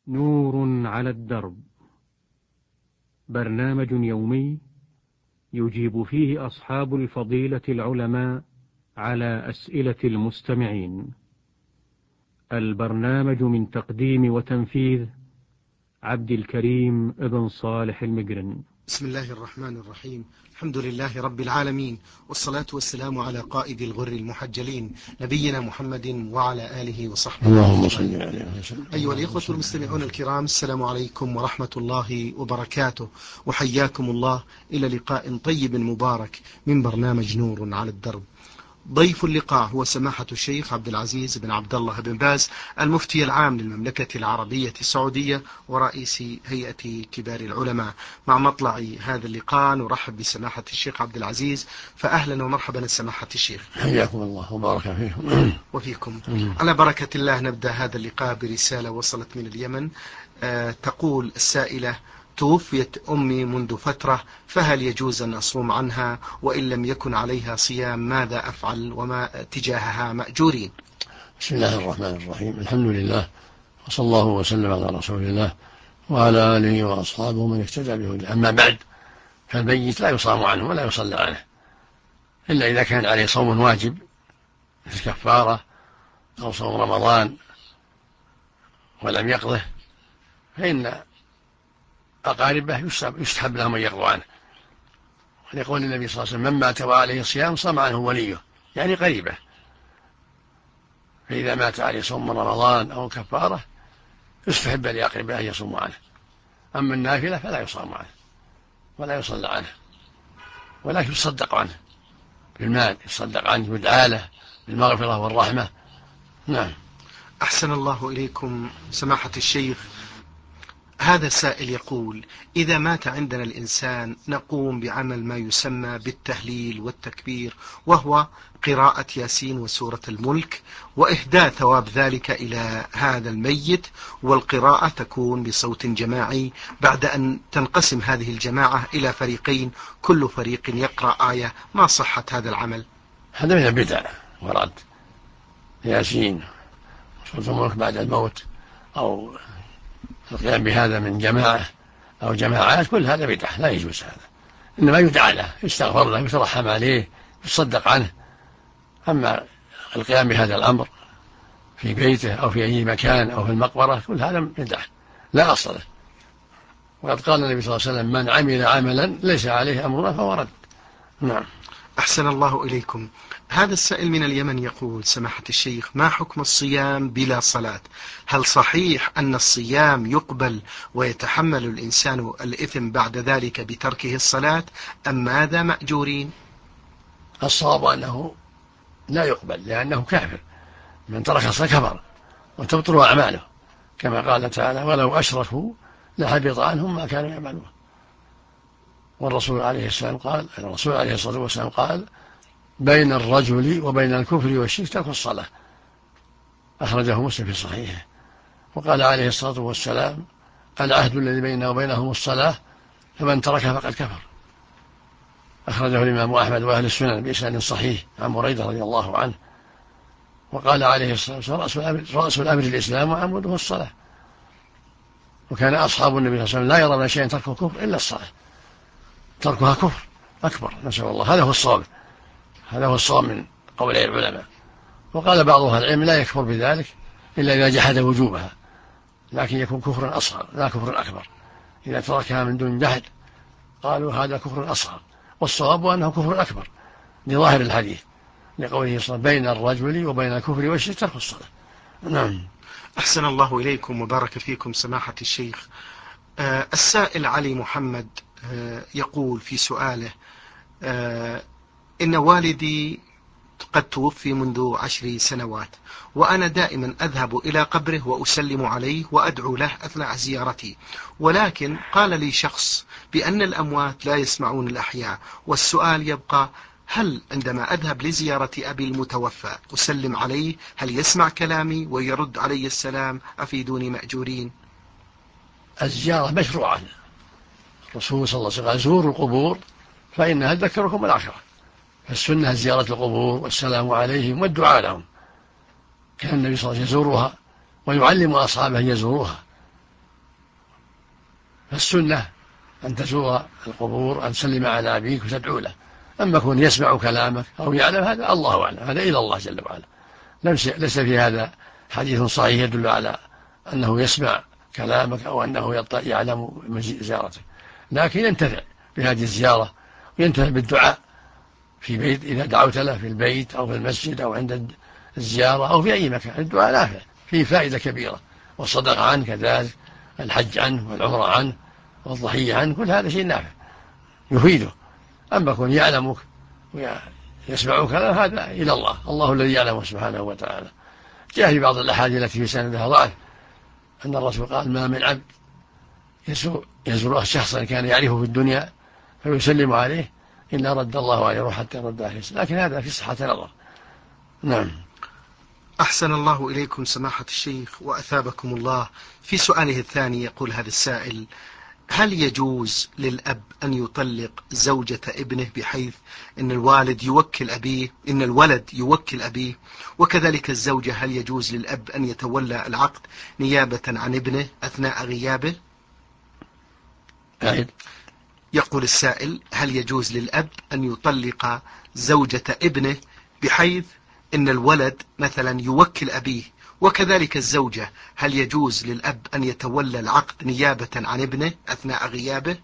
نور على الدرب، برنامج يومي يجيب فيه أصحاب الفضيلة العلماء على أسئلة المستمعين. البرنامج من تقديم وتنفيذ عبد الكريم ابن صالح المقرن. بسم الله الرحمن الرحيم. الحمد لله رب العالمين، والصلاة والسلام على قائد الغر المحجلين نبينا محمد وعلى آله وصحبه. اللهم صل عليه وسلم. أيها الإخوة المستمعون الكرام، السلام عليكم ورحمة الله وبركاته، وحياكم الله إلى لقاء طيب مبارك من برنامج نور على الدرب. ضيف اللقاء هو سماحة الشيخ عبد العزيز بن عبد الله بن باز، المفتي العام للمملكة العربية السعودية ورئيس هيئة كبار العلماء. مع مطلع هذا اللقاء نرحب بسماحة الشيخ عبد العزيز، فأهلا ومرحبا سماحة الشيخ. حياكم الله وبارك فيكم. وفيكم. على بركة الله نبدأ هذا اللقاء برسالة وصلت من اليمن. تقول السائلة: توفيت أمي منذ فترة، فهل يجوز أن أصوم عنها؟ وإن لم يكن عليها صيام ماذا أفعل وما تجاهها مأجورين؟ بسم الله الرحمن الرحيم. الحمد لله، وصلى الله وسلم على رسول الله وعلى آله وأصحابه من اهتدى بهداه. أما بعد، فالميت لا يصام عنه ولا يصلى عنه إلا إذا كان عليه صوم واجب مثل كفارة أو صوم رمضان ولم يقضه، فإن أقاربه يستحب لهم أن يقضوا عنه. ولقول النبي صلى الله عليه وسلم: من مات وعليه صيام صام عنه وليه، يعني قريبه. فإذا مات عليه صوم رمضان أو كفارة يستحب لأقربائه أن يصوموا عنه. أما النافلة فلا يصام عنه ولا يصلى عنه، ولكن يصدق عنه بالمال، يصدق عنه يدعى له بالمغفرة والرحمة. نعم. أحسن الله إليكم سماحة الشيخ. هذا السائل يقول: إذا مات عندنا الإنسان نقوم بعمل ما يسمى بالتهليل والتكبير، وهو قراءة ياسين وسورة الملك، وإهداء ثواب ذلك إلى هذا الميت، والقراءة تكون بصوت جماعي بعد أن تنقسم هذه الجماعة إلى فريقين، كل فريق يقرأ آية. ما صحة هذا العمل؟ هذا من البدع، ورد ياسين وسورة الملك بعد الموت أو القيام بهذا من جماعة أو جماعات، كل هذا بدعة لا يجوز. هذا إنما يدعى له، يستغفر له، يترحم عليه، يصدق عنه. أما القيام بهذا الأمر في بيته أو في أي مكان أو في المقبرة، كل هذا بدعة لا أصل له. وقد قال النبي صلى الله عليه وسلم: من عمل عملا ليس عليه أمرنا فهو رد. نعم. أحسن الله إليكم. هذا السائل من اليمن يقول: سماحة الشيخ، ما حكم الصيام بلا صلاة؟ هل صحيح أن الصيام يقبل ويتحمل الإنسان الإثم بعد ذلك بتركه الصلاة، أم ماذا مأجورين؟ الصواب أنه لا يقبل، لأنه كافر. من ترك الصلاة كفر وتبطل أعماله، كما قال تعالى: ولو أشركوا لحبط عنهم ما كانوا يعملون. والرسول عليه الصلاة والسلام قال: بين الرجل وبين الكفر والشرك ترك الصلاة. أخرجه مسلم في صحيحه. وقال عليه الصلاة والسلام: العهد الذي بيننا وبينهم الصلاة، فمن تركها فقد كفر. أخرجه الإمام أحمد وأهل السنن بإسناد صحيح عن بريدة رضي الله عنه. وقال عليه الصلاة والسلام: رأس الأمر الإسلام وعموده الصلاة. وكان أصحاب النبي صلى الله عليه وسلم لا يرون شيئا تركه كفر إلا الصلاة، تركها كفر أكبر، نسأل الله. هذا هو الصواب من قول العلماء. وقال بعض أهل العلم: لا يكفر بذلك إلا إذا جحد وجوبها، لكن يكون كفرا أصغر لا كفر أكبر. إذا تركها من دون جحد قالوا هذا كفر أصغر، والصواب أنه كفر أكبر لظاهر الحديث، لقوله صلى الله عليه وسلم: بين الرجل وبين الكفر والشرك ترك الصلاة. نعم. أحسن الله إليكم وبارك فيكم سماحة الشيخ. السائل علي محمد يقول في سؤاله: إن والدي قد توفي منذ 10 سنوات، وأنا دائما أذهب إلى قبره وأسلم عليه وأدعو له أثناء زيارتي، ولكن قال لي شخص بأن الأموات لا يسمعون الأحياء، والسؤال يبقى: هل عندما أذهب لزيارة أبي المتوفى أسلم عليه، هل يسمع كلامي ويرد علي السلام؟ أفيدوني مأجورين. الزيارة مشروعة. الرسول صلى الله عليه وسلم: زوروا القبور فإنها تذكركم الآخرة. فالسنة زيارة القبور والسلام عليهم والدعاء لهم. كان النبي صلى الله عليه وسلم يزورها ويعلم أصحابه أن يزوروها، فالسنة أن تزور القبور، أن تسلم على أبيك وتدعو له. أما كون يسمع كلامك أو يعلم هذا الله أعلم، هذا إلى الله جل وعلا. ليس في هذا حديث صحيح يدل على أنه يسمع كلامك أو أنه يعلم من زيارته، لكن ينتفع بهذه الزيارة وينتفع بالدعاء في بيت إذا دعوت له في البيت أو في المسجد أو عند الزيارة أو في أي مكان. الدعاء نافع فيه فائدة كبيرة، والصدقة عنه كذلك، الحج عنه والعمرة عنه والضحية عنه، كل هذا شيء نافع يفيده. أما كون يعلمك ويسمع كلام هذا إلى الله، الله الذي يعلمه سبحانه وتعالى. جاء في بعض الأحاديث التي في سندها ضعف أن الرسول قال: ما من عبد يزور شخصا كان يعرفه في الدنيا فيسلم عليه إلا رد الله عليه روح حتى رد عليه، لكن هذا في صحة نظر. نعم. أحسن الله إليكم سماحة الشيخ وأثابكم الله. في سؤاله الثاني يقول هذا السائل: هل يجوز للأب أن يطلق زوجة ابنه بحيث إن الولد يوكل أبيه، وكذلك الزوجة هل يجوز للأب أن يتولى العقد نيابة عن ابنه أثناء غيابه؟ يقول السائل: هل يجوز للأب أن يطلق زوجة ابنه بحيث إن الولد مثلا يوكل أبيه، وكذلك الزوجة هل يجوز للأب أن يتولى العقد نيابة عن ابنه أثناء غيابه؟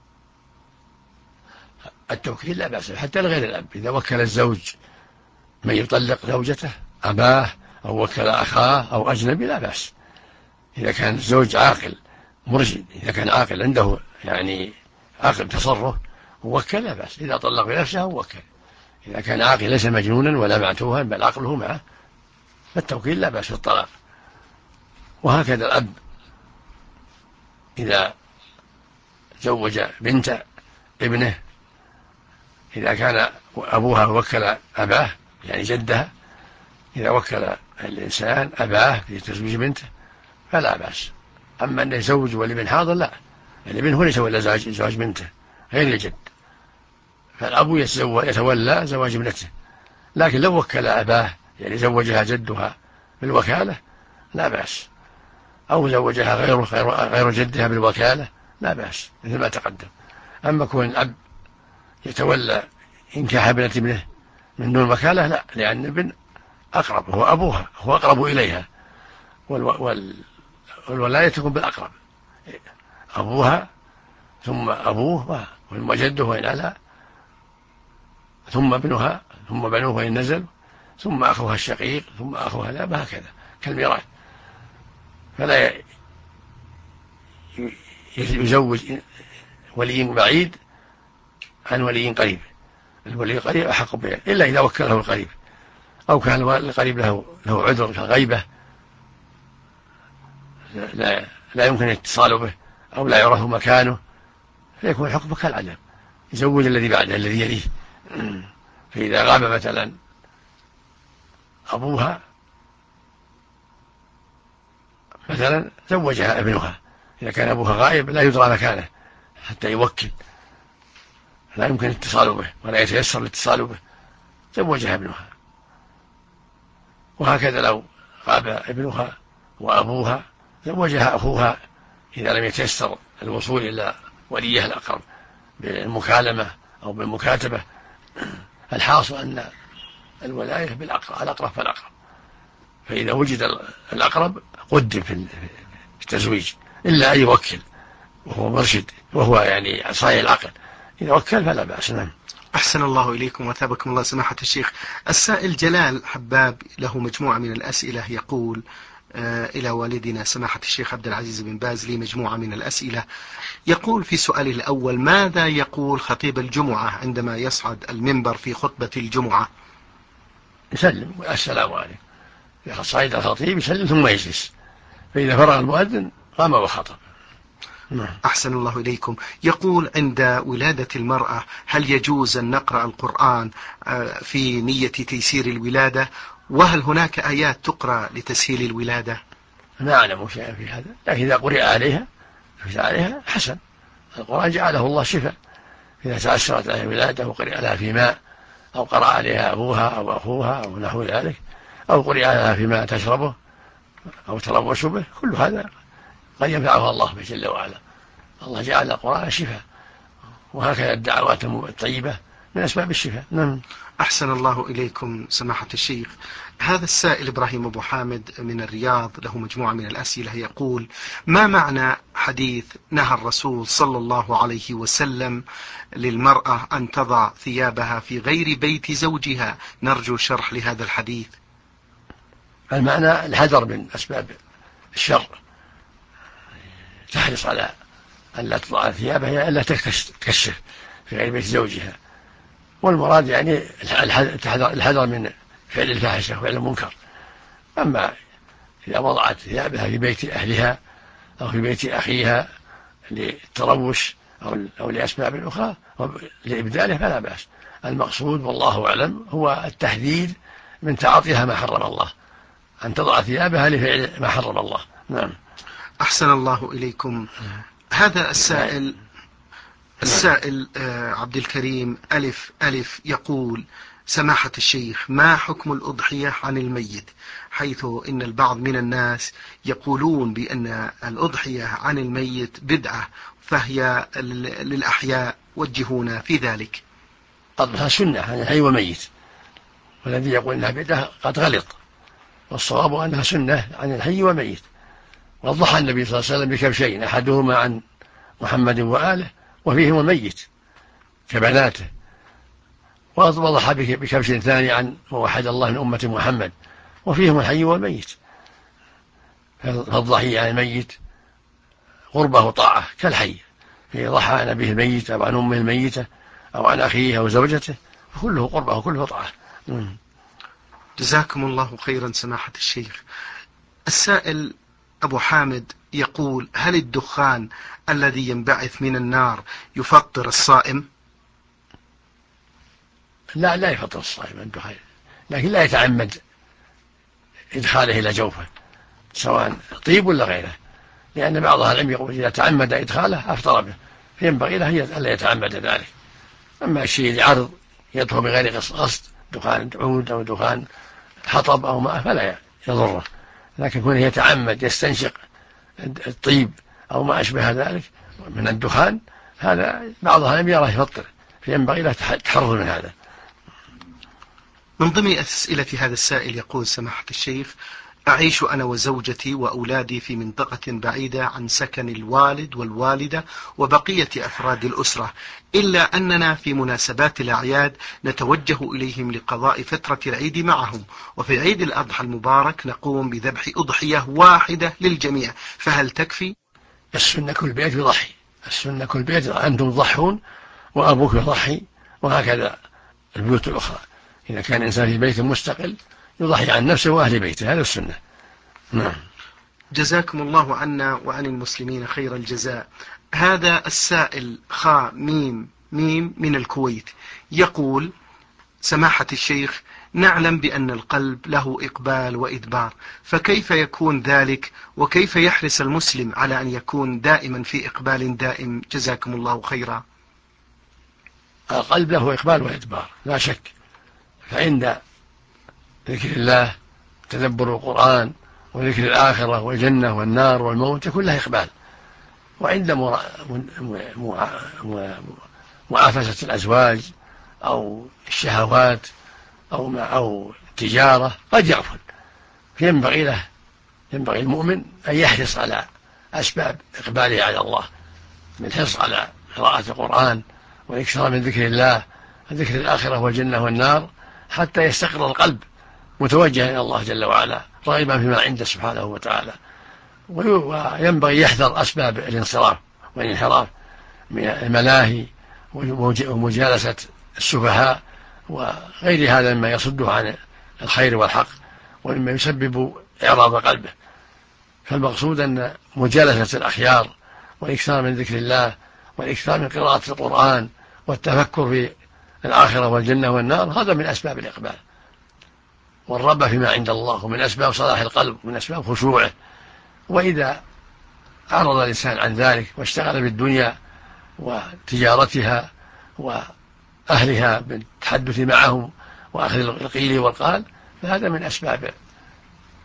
التوكيل لا بأس حتى لغير الأب. إذا وكل الزوج من يطلق زوجته، أباه أو وكل أخاه أو أجنبي، لا بأس. إذا كان الزوج عاقل مرشد، إذا كان عاقل عنده يعني عقل تصرف ووكل، لا بأس. إذا طلق بنفسه ووكل. إذا كان عاقل ليس مجنونا ولا معتوها بل عقله معه فالتوكيل لا بأس في الطلاق. وهكذا الأب إذا زوج بنت ابنه، إذا كان أبوها وكل أباه يعني جدها، إذا وكل الإنسان أباه في تزويج بنته فلا بأس. أما أن يزوج والابن حاضر لا، الابن هو يتولى زواج بنته غير الجد، فالأب يتولى زواج ابنته. لكن لو وكل أباه يعني زوجها جدها بالوكالة لا بأس، أو زوجها غير جدها بالوكالة لا بأس مثل ما تقدم. أما كون الأب يتولى إنكاح ابنة ابنه من دون وكالة لا، لأن الابن أقرب، هو أبوها، هو أقرب إليها، والولاية تكون بالأقرب، أبوها ثم أبوه وجده وإن ألا، ثم ابنها ثم بنوه وإن نزل، ثم أخوها الشقيق، ثم أخوها الأب، هكذا كالميراث. فلا يزوج ولي بعيد عن ولي قريب، الولي القريب أحق به إلا إذا وكله القريب، أو كان القريب له عذر كالغيبة لا يمكن الاتصال به أو لا يعرف مكانه، فيكون الحكم كالعدم، يزوج الذي بعده الذي يليه. فإذا غاب مثلا أبوها مثلا زوجها ابنها، إذا كان أبوها غائب لا يدرى مكانه حتى يوكل، لا يمكن الاتصال به ولا يتيسر الاتصال به، زوجها ابنها. وهكذا لو غاب ابنها وأبوها زوجها أخوها إذا لم يتيسر الوصول إلى وليها الأقرب بالمكالمة أو بالمكاتبة. الحاصل أن الولاية الأقرب فالأقرب، فإذا وجد الأقرب قدم في التزويج، إلا أن يوكل وهو مرشد وهو يعني صايع العقل، إذا وكل فلا بأس. نعم. أحسن الله إليكم وثابكم الله سماحة الشيخ. السائل جلال حباب له مجموعة من الأسئلة، يقول: إلى والدنا سماحة الشيخ عبد العزيز بن باز لي مجموعة من الأسئلة. يقول في سؤاله الأول: ماذا يقول خطيب الجمعة عندما يصعد المنبر في خطبة الجمعة؟ يسلم: السلام عليكم. إذا صعد الخطيب يسلم ثم يجلس، فإذا فرغ المؤذن قام وخطب. أحسن الله إليكم. يقول: عند ولادة المرأة هل يجوز أن نقرأ القرآن في نية تيسير الولادة؟ وهل هناك آيات تقرأ لتسهيل الولادة؟ ما أعلم شيئا في هذا، لكن إذا قرئ عليها حسن. القرآن جعله الله شفاء، إذا تأثرت عليها الولادة وقرئ لها في ماء، أو قرأ عليها أبوها أو أخوها أو نحو ذلك، أو قرئ لها في ماء تشربه أو تلوث به، كل هذا قد ينفعها الله جل وعلا. الله جعل القرآن شفاء، وهكذا الدعوات الطيبة من أسباب الشفاء. نعم. أحسن الله إليكم سماحة الشيخ. هذا السائل إبراهيم أبو حامد من الرياض له مجموعة من الأسئلة، يقول: ما معنى حديث نهى الرسول صلى الله عليه وسلم للمرأة أن تضع ثيابها في غير بيت زوجها؟ نرجو شرح لهذا الحديث. المعنى الحذر من أسباب الشر، تحرص على أن لا تضع ثيابها إلا تكشف في غير بيت زوجها، والمراد يعني الحذر من فعل الفاحشة وفعل المنكر. أما إذا وضعت ثيابها في بيت أهلها أو في بيت أخيها للتروش أو لأسباب أخرى لإبداله فلا بأس. المقصود والله أعلم هو التحذير من تعاطيها ما حرم الله، أن تضع ثيابها لفعل ما حرم الله. نعم. أحسن الله إليكم. هذا السائل عبد الكريم ألف يقول: سماحة الشيخ، ما حكم الأضحية عن الميت؟ حيث إن البعض من الناس يقولون بأن الأضحية عن الميت بدعة، فهي للأحياء، وجهونا في ذلك. قضها سنة عن الحي والميت، والذي يقول أنها بدعة قد غلط، والصواب أنها سنة عن الحي والميت. وضحى النبي صلى الله عليه وسلم بكبشين، أحدهما عن محمد وآله وفيهم الميت كبناته، وضحى بكبش ثاني عن موحد الله من أمة محمد وفيهم الحي والميت. فالضحية عن الميت قربه وطاعة كالحي، ضحى عن أبيه الميت أو عن أمه الميتة أو عن أخيه أو زوجته، فكله قربه وكله طاعة. جزاكم الله خيرا سماحة الشيخ. السائل أبو حامد يقول: هل الدخان الذي ينبعث من النار يفطر الصائم؟ لا يفطر الصائم الدخان، لكن لا يتعمد إدخاله إلى جوفه سواء طيب ولا غيره، لأن بعض أهل العلم يقول إذا تعمد إدخاله أفطر به، فينبغي له ألا يتعمد ذلك. أما الشيء العرض يدخل بغير قصد، دخان عود أو دخان حطب أو ماء، فلا يضره، لكن كونه يتعمد يستنشق الطيب أو ما أشبه ذلك من الدخان، هذا بعض أهل العلم يراه يفطر، فينبغي له التحرز من هذا. من ضمن أسئلة هذا السائل يقول: سماحة الشيخ، أعيش أنا وزوجتي وأولادي في منطقة بعيدة عن سكن الوالد والوالدة وبقية أفراد الأسرة، إلا أننا في مناسبات الأعياد نتوجه إليهم لقضاء فترة العيد معهم، وفي عيد الأضحى المبارك نقوم بذبح أضحية واحدة للجميع، فهل تكفي؟ السنة كل بيت يضحي، السنة كل بيت أنتم تضحون وأبوك يضحي، وهكذا البيوت الأخرى. إذا كان إنسان في بيت مستقل يضحي عن نفسه وأهل بيته، هذا السنة. نعم. جزاكم الله عنا وعن المسلمين خير الجزاء. هذا السائل خا ميم من الكويت يقول: سماحة الشيخ، نعلم بأن القلب له إقبال وإدبار، فكيف يكون ذلك؟ وكيف يحرص المسلم على أن يكون دائما في إقبال دائم؟ جزاكم الله خيرا. القلب له إقبال وإدبار لا شك، فعند ذكر الله تدبر القرآن وذكر الآخرة والجنة والنار والموت يكون له إقبال، وعند معافسة الأزواج أو الشهوات أو تجارة قد يغفل، فينبغي المؤمن أن يحرص على أسباب إقباله على الله، من حرص على قراءة القرآن والإكثار من ذكر الله ذكر الآخرة والجنة والنار، حتى يستقر القلب متوجها إلى الله جل وعلا راغبا فيما عنده سبحانه وتعالى. وينبغي يحذر أسباب الانصراف والانحراف من الملاهي ومجالسة السفهاء وغير هذا مما يصده عن الخير والحق ومما يسبب إعراض قلبه. فالمقصود أن مجالسة الأخيار والإكثار من ذكر الله والإكثار من قراءة القرآن والتفكر في الآخرة والجنة والنار هذا من أسباب الإقبال والرغبة فيما عند الله، ومن أسباب صلاح القلب ومن أسباب خشوعه. وإذا أعرض الإنسان عن ذلك واشتغل بالدنيا وتجارتها وأهلها بالتحدث معهم وأخذ القيل والقال، فهذا من أسباب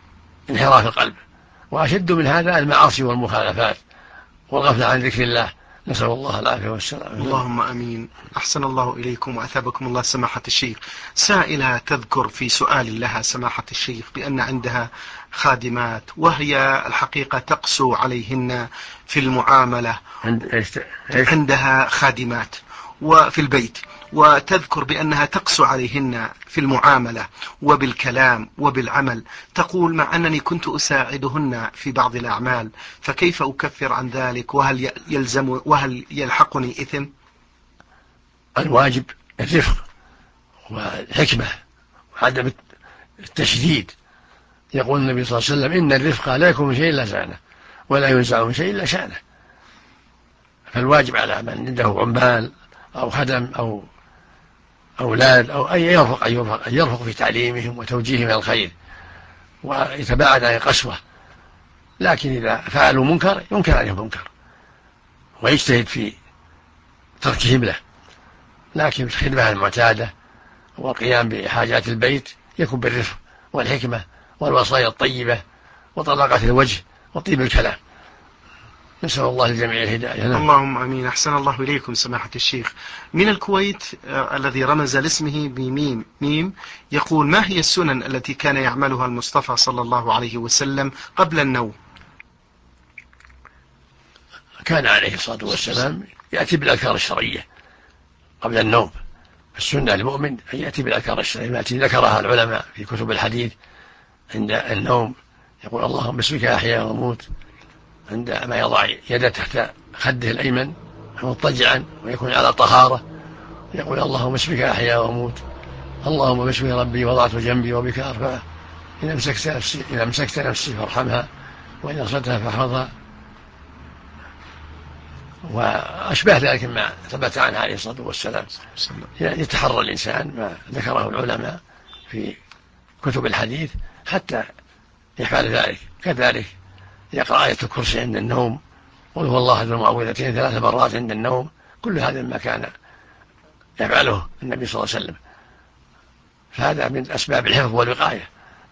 انحراف القلب. وأشد من هذا المعاصي والمخالفات والغفلة عن ذكر الله نسأل الله العافية والسلام. اللهم أمين. أحسن الله إليكم وأثابكم الله سماحة الشيخ. سائلة تذكر في سؤال لها سماحة الشيخ بأن عندها خادمات وهي الحقيقة تقسو عليهن في المعاملة. عندها خادمات وفي البيت، وتذكر بأنها تقسو عليهن في المعاملة وبالكلام وبالعمل. تقول: مع أنني كنت أساعدهن في بعض الأعمال، فكيف أكفر عن ذلك؟ وهل يلحقني إثم؟ الواجب الرفق والحكمة وعدم التشديد. يقول النبي صلى الله عليه وسلم: إن الرفق لا يكون من شيء إلا زانه، ولا ينزع من شيء إلا شانه. فالواجب على من عنده عمال أو خدم أو أولاد أو أن يرفق في تعليمهم وتوجيههم إلى الخير، ويتباعد عن القسوة. لكن إذا فعلوا منكر ينكر عليهم منكر، ويجتهد في تركهم له. لكن الخدمة المعتادة والقيام بحاجات البيت يكون بالرفق والحكمة والوصايا الطيبة وطلاقة الوجه وطيب الكلام. نسأل الله للجميع الهداية. اللهم أمين. أحسن الله إليكم سماحة الشيخ. من الكويت الذي رمز لاسمه بميم ميم يقول: ما هي السنن التي كان يعملها المصطفى صلى الله عليه وسلم قبل النوم؟ كان عليه الصلاة والسلام يأتي بالأذكار الشرعية قبل النوم. السنة للمؤمن أن يأتي بالأذكار الشرعية التي ذكرها العلماء في كتب الحديث عند النوم. يقول: اللهم باسمك أحيا وأموت، عندما يضع يده تحت خده الأيمن مضطجعا ويكون على طهارة يقول: اللهم باسمك أحيا وأموت، اللهم باسمك ربي وضعت جنبي وبك أرفعه، إن أمسكت نفسي فارحمها، وإن أرسلتها فاحفظها، وأشبه ذلك ما ثبت عنه عليه الصلاة والسلام. يتحرى الإنسان ما ذكره العلماء في كتب الحديث حتى يفعل ذلك. كذلك يقرأ آية الكرسي عند النوم، قل هو الله أحد المعوذتين 3 مرات عند النوم. كل هذا ما كان يفعله النبي صلى الله عليه وسلم، فهذا من أسباب الحفظ والوقاية.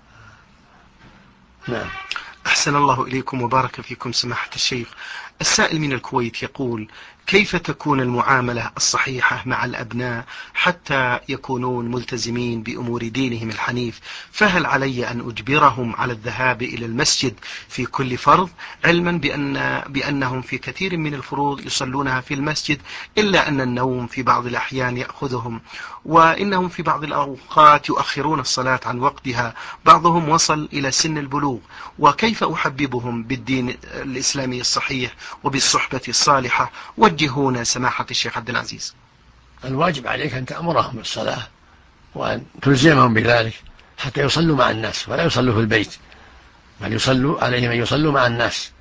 نعم. أحسن الله إليكم وبارك فيكم سماحة الشيخ. السائل من الكويت يقول: كيف تكون المعاملة الصحيحة مع الأبناء حتى يكونون ملتزمين بأمور دينهم الحنيف؟ فهل علي أن أجبرهم على الذهاب إلى المسجد في كل فرض، علما بأنهم في كثير من الفروض يصلونها في المسجد، إلا أن النوم في بعض الأحيان يأخذهم، وإنهم في بعض الأوقات يؤخرون الصلاة عن وقتها، بعضهم وصل إلى سن البلوغ، وكيف أحببهم بالدين الإسلامي الصحيح وبالصحبة الصالحة؟ وجهونا سماحة الشيخ عبد العزيز. الواجب عليك أن تأمرهم بالصلاة وأن تلزمهم بذلك حتى يصلوا مع الناس ولا يصلوا في البيت، بل يصلوا عليهم أن يصلوا مع الناس.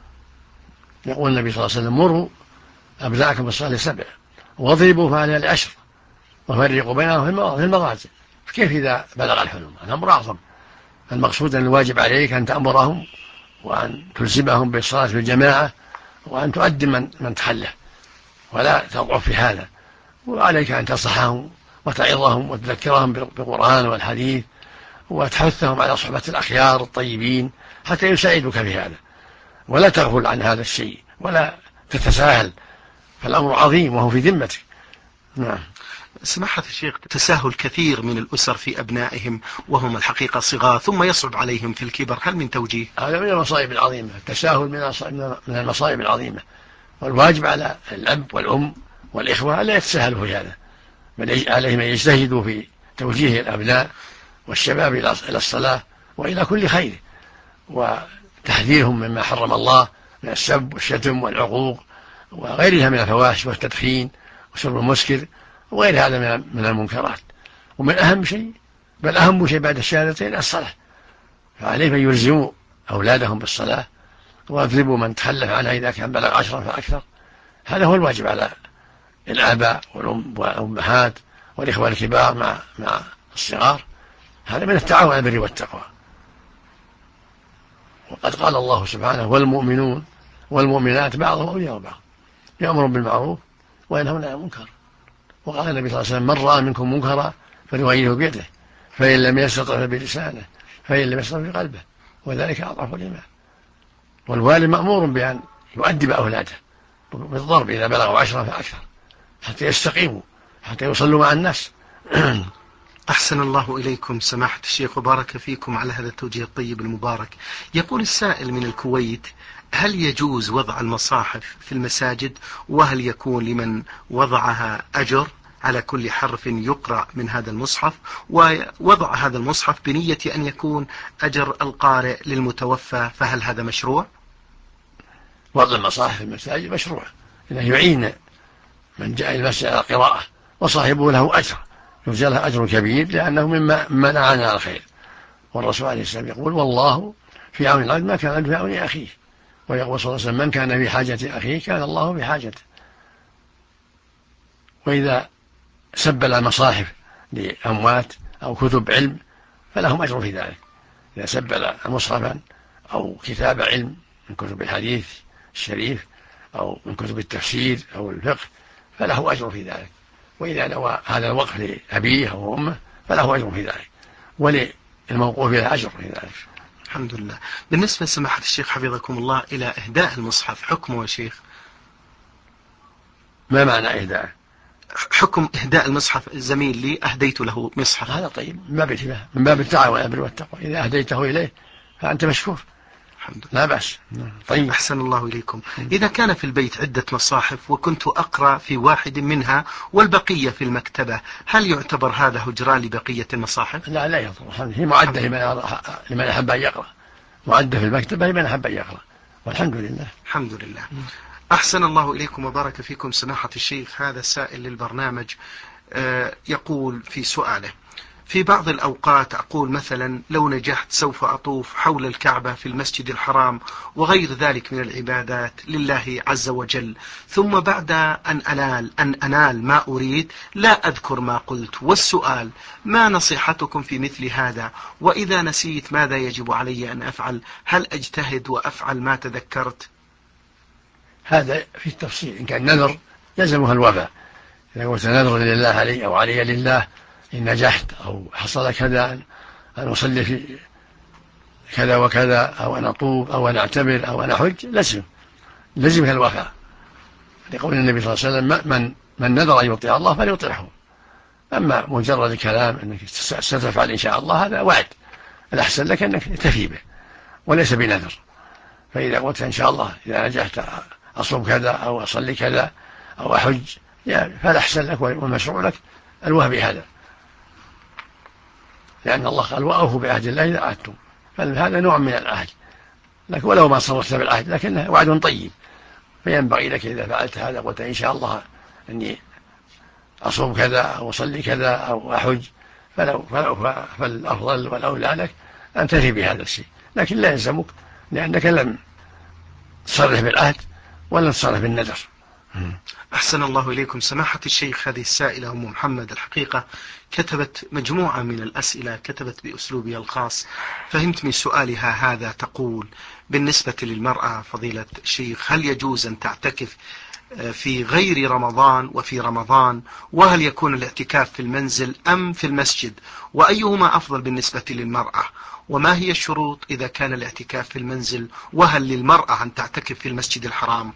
يقول النبي صلى الله عليه وسلم: مروا أبناءكم بالصلاة 7 واضربوا فعليها 10 وفرقوا بينهم في المضاجع. كيف إذا بلغ الحلم؟ الأمر أعظم. المقصود أن الواجب عليك أن تأمرهم وأن تلزمهم بالصلاة في الجماعة، وأن تؤدم من تخلف ولا تضعف في هذا. وعليك أن تنصحهم وتعظهم وتذكرهم بالقرآن والحديث، وتحثهم على صحبة الأخيار الطيبين حتى يساعدوك في هذا، ولا تغفل عن هذا الشيء ولا تتساهل، فالأمر عظيم وهو في ذمتك. نعم. سماحة الشيخ، تساهل كثير من الأسر في أبنائهم وهم الحقيقة صغار ثم يصعب عليهم في الكبر، هل من توجيه؟ هذا من المصائب العظيمة. التساهل من المصائب العظيمة، والواجب على الأب والأم والإخوة ألا يتساهلوا في هذا، بل عليهم أن يجتهدوا في توجيه الأبناء والشباب إلى الصلاة وإلى كل خير، وتحذيرهم مما حرم الله من السب والشتم والعقوق وغيرها من الفواحش والتدخين وشرب المسكر وغير هذا من المنكرات. ومن أهم شيء، بل أهم شيء بعد الشهادتين، الصلاة. فعليهم أن يلزموا أولادهم بالصلاة ويضربوا من تخلف عنها إذا كان بلغ 10 فأكثر. هذا هو الواجب على الآباء والأمهات والإخوة الكبار مع الصغار. هذا من التعاون على البر والتقوى. وقد قال الله سبحانه: والمؤمنون والمؤمنات بعضهم أولياء بعض يأمرون بالمعروف وينهون عن المنكر. وقال النبي صلى الله عليه وسلم: من رأى منكم منكرا فليغيره بيده، فإن لم يستطع فبلسانه، فإن لم يستطع بقلبه، وذلك أضعف الإيمان. والوالد مأمور بأن يؤدب أولاده بالضرب إذا بلغوا 10 فأكثر حتى يستقيموا، حتى يصلوا مع الناس. أحسن الله إليكم سماحة الشيخ وبارك فيكم على هذا التوجيه الطيب المبارك. يقول السائل من الكويت: هل يجوز وضع المصاحف في المساجد؟ وهل يكون لمن وضعها أجر على كل حرف يقرأ من هذا المصحف؟ ووضع هذا المصحف بنية أن يكون أجر القارئ للمتوفى، فهل هذا مشروع؟ وضع المصاحف في المساجد مشروع، إنه يعين من جاء المسجد على القراءة، وصاحبه له أجر، يرجى له أجر كبير، لأنه ممن أعان على الخير. والرسول عليه السلام يقول: والله في عون العبد ما كان العبد في عون أخيه. ويقول صلى الله عليه وسلم: من كان في حاجة أخيه كان الله في حاجته. وإذا سبل المصاحف لأموات أو كتب علم فلهم أجر في ذلك. إذا سبل مصحفا أو كتاب علم من كتب الحديث الشريف أو من كتب التفسير أو الفقه فله أجر في ذلك. وإذا نوى هذا الوقف لأبيه أو أمه فله أجر في ذلك، وللموقوف له أجر في ذلك. الحمد لله. بالنسبة لسماحة الشيخ حفظكم الله إلى إهداء المصحف، حكمه يا شيخ؟ ما معنى إهداء؟ حكم إهداء المصحف، الزميل لي أهديت له مصحف. هذا طيب، من باب التعاون على البر والتقوى. إذا أهديته إليه فأنت مشكور، الحمد لله، لا بأس. طيب. أحسن الله إليكم. إذا كان في البيت عدة مصاحف وكنت أقرأ في واحد منها والبقية في المكتبة، هل يعتبر هذا هجران لبقية المصاحف؟ لا يضر، هي معدة لمن أحب أن يقرأ، معدة في المكتبة لمن أحب أن يقرأ، والحمد لله. الحمد لله. أحسن الله إليكم وبارك فيكم سماحة الشيخ. هذا سائل للبرنامج يقول في سؤاله: في بعض الأوقات أقول مثلا لو نجحت سوف أطوف حول الكعبة في المسجد الحرام وغير ذلك من العبادات لله عز وجل، ثم بعد أن أنال ما أريد لا أذكر ما قلت. والسؤال: ما نصيحتكم في مثل هذا؟ وإذا نسيت ماذا يجب علي أن أفعل؟ هل أجتهد وأفعل ما تذكرت؟ هذا في التفصيل. إن كان نذر يلزمها الوفاء. إذا قلت نذر لله علي أو علي لله إن نجحت أو حصل كذا أن أصلي في كذا وكذا أو أن أطوف أو أن أعتمر أو أن أحج، لزمها الوفاء، لقول النبي صلى الله عليه وسلم: من نذر أن يطيع الله فليطيعه. أما مجرد الكلام أنك ستفعل إن شاء الله هذا وعد، الأحسن لك أنك تفي به وليس بنذر. فإذا قلت إن شاء الله إذا نجحت أصوم كذا أو أصلي كذا أو أحج فالأحسن لك والمشروع لك الوفاء بهذا، لأن الله قال: وأوفوا بعهد الله إذا عهدتم. فهذا نوع من العهد، لكن ولو ما صرفت بالعهد لكنه وعد طيب. فينبغي لك إذا فعلت هذا قلت إن شاء الله أني أصوم كذا أو أصلي كذا أو أحج، فالأفضل والأولى لك أن تفي بهذا الشيء، لكن لا يلزمك لأنك لم تصرف بالعهد ولا تصرف بالنذر. أحسن الله إليكم سماحة الشيخ. هذه السائلة أم محمد الحقيقة كتبت مجموعة من الأسئلة، كتبت بأسلوبها الخاص، فهمت من سؤالها هذا. تقول: بالنسبة للمرأة فضيلة الشيخ، هل يجوز أن تعتكف في غير رمضان وفي رمضان؟ وهل يكون الاعتكاف في المنزل أم في المسجد؟ وأيهما أفضل بالنسبة للمرأة؟ وما هي الشروط إذا كان الاعتكاف في المنزل؟ وهل للمرأة أن تعتكف في المسجد الحرام؟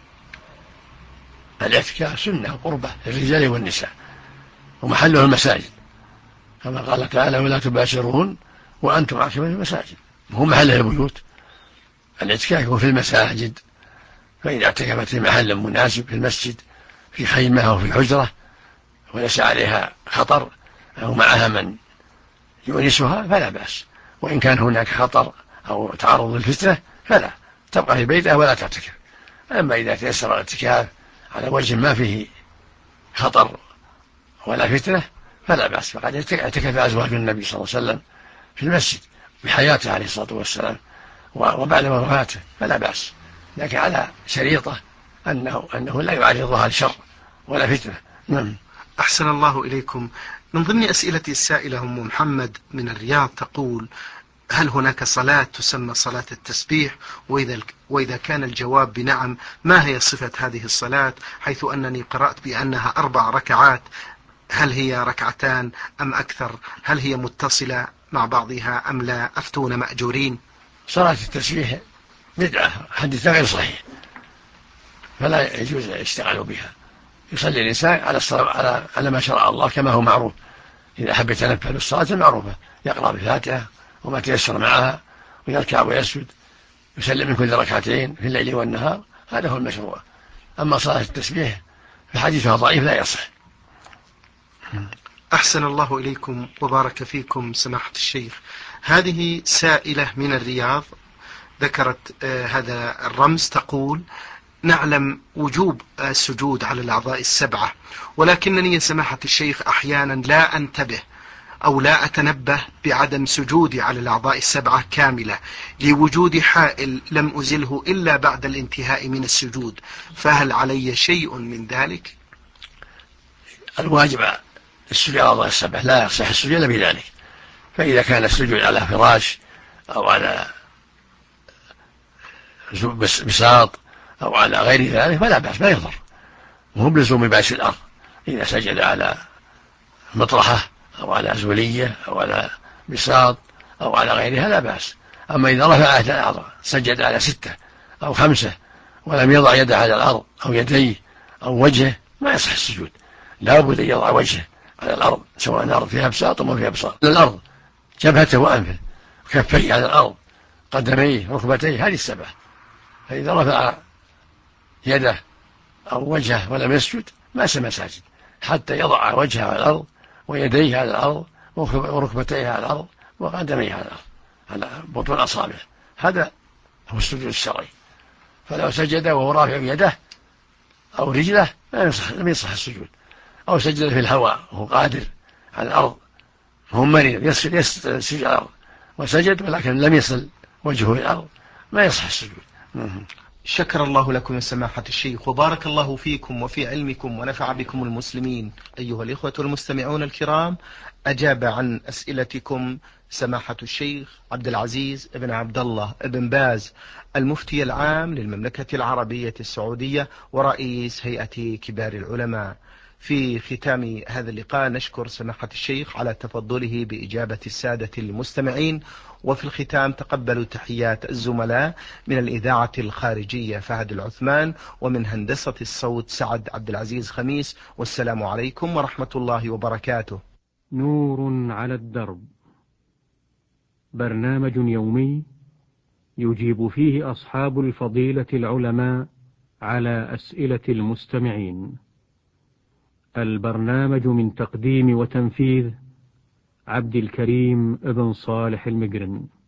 الاعتكاف سنة قربة للرجال والنساء، ومحله المساجد، كما قال تعالى: ولا تباشرون وأنتم عاكفون في المساجد. هو محله البيوت. الاعتكاف هو في المساجد، فإذا اعتكفت في محل مناسب في المسجد في خيمة أو في حجرة وليس عليها خطر أو معها من يؤنسها فلا بأس. وإن كان هناك خطر أو تعرض للفتنة فلا، تبقى في بيتها ولا تعتكف. أما إذا تيسر الاعتكاف على وجه ما فيه خطر ولا فتنة فلا بأس. فقد اعتكف أزواج النبي صلى الله عليه وسلم في المسجد بحياته عليه الصلاة والسلام وبعد وفاته فلا بأس، لكن على شريطة أنه لا يعرضها لشر ولا فتنة. نعم. أحسن الله إليكم. من ضمن أسئلة السائلة أم محمد من الرياض تقول: هل هناك صلاة تسمى صلاة التسبيح؟ وإذا كان الجواب بنعم، ما هي صفة هذه الصلاة؟ حيث أنني قرأت بأنها 4 ركعات، هل هي ركعتان أم أكثر؟ هل هي متصلة مع بعضها أم لا؟ أفتون مأجورين. صلاة التسبيح بدعة، حديث غير صحيح، فلا يجوز الاشتغال بها. يصلي الإنسان على ما شرع الله كما هو معروف. إذا حب يتنفل بالصلاة المعروفة يقرأ بالفاتحة وما تيسر معها، ويركع ويسجد، يسلم من كل ركعتين في الليل والنهار، هذا هو المشروع. أما صلاة التسبيح فحديثها ضعيف لا يصح. أحسن الله إليكم وبارك فيكم سماحة الشيخ. هذه سائلة من الرياض ذكرت هذا الرمز، تقول: نعلم وجوب السجود على الأعضاء السبعة، ولكنني يا سماحة الشيخ أحيانا لا أنتبه أو لا أتنبه بعدم سجودي على الأعضاء السبعة كاملة لوجود حائل لم أزله إلا بعد الانتهاء من السجود، فهل علي شيء من ذلك؟ الواجب السجود على الأعضاء السبعة، لا يصح السجود إلا بذلك. فإذا كان السجود على فراش أو على بساط أو على غير ذلك فلا بأس، ما يضر، وهو بلزوم باس الأرض. إذا سجد على مطرحة أو على زولية أو على بساط أو على غيرها لا بأس. أما إذا رفع الأعضاء سجد على 6 أو 5 ولم يضع يده على الأرض أو يديه أو وجهه ما يصح السجود. لا بد أن يضع وجهه على الأرض، سواء الأرض فيها بساط أو ما فيها بساط، الأرض جبهته وأنفه، كفيه على الأرض، قدميه، ركبتيه، هذه السبعة. فإذا رفع يده أو وجهه ولم يسجد ما سمى ساجد، حتى يضع وجهه على الأرض ويديه على الأرض وركبتيه على الأرض وقدميه على الأرض على بطون أصابعه، هذا هو السجود الشرعي. فلو سجد وهو رافع يده أو رجله لم يصح السجود، أو سجد في الهواء وهو قادر على الأرض وهو مريض يسجد على الأرض وسجد ولكن لم يصل وجهه إلى الأرض ما يصح السجود. شكر الله لكم يا سماحة الشيخ وبارك الله فيكم وفي علمكم ونفع بكم المسلمين. أيها الإخوة المستمعون الكرام، أجاب عن أسئلتكم سماحة الشيخ عبد العزيز بن عبد الله بن باز، المفتي العام للمملكة العربية السعودية ورئيس هيئة كبار العلماء. في ختام هذا اللقاء نشكر سماحة الشيخ على تفضله بإجابة السادة المستمعين، وفي الختام تقبلوا تحيات الزملاء من الإذاعة الخارجية فهد العثمان، ومن هندسة الصوت سعد عبد العزيز خميس، والسلام عليكم ورحمة الله وبركاته. نور على الدرب، برنامج يومي يجيب فيه أصحاب الفضيلة العلماء على أسئلة المستمعين. البرنامج من تقديم وتنفيذ عبد الكريم ابن صالح المقرن.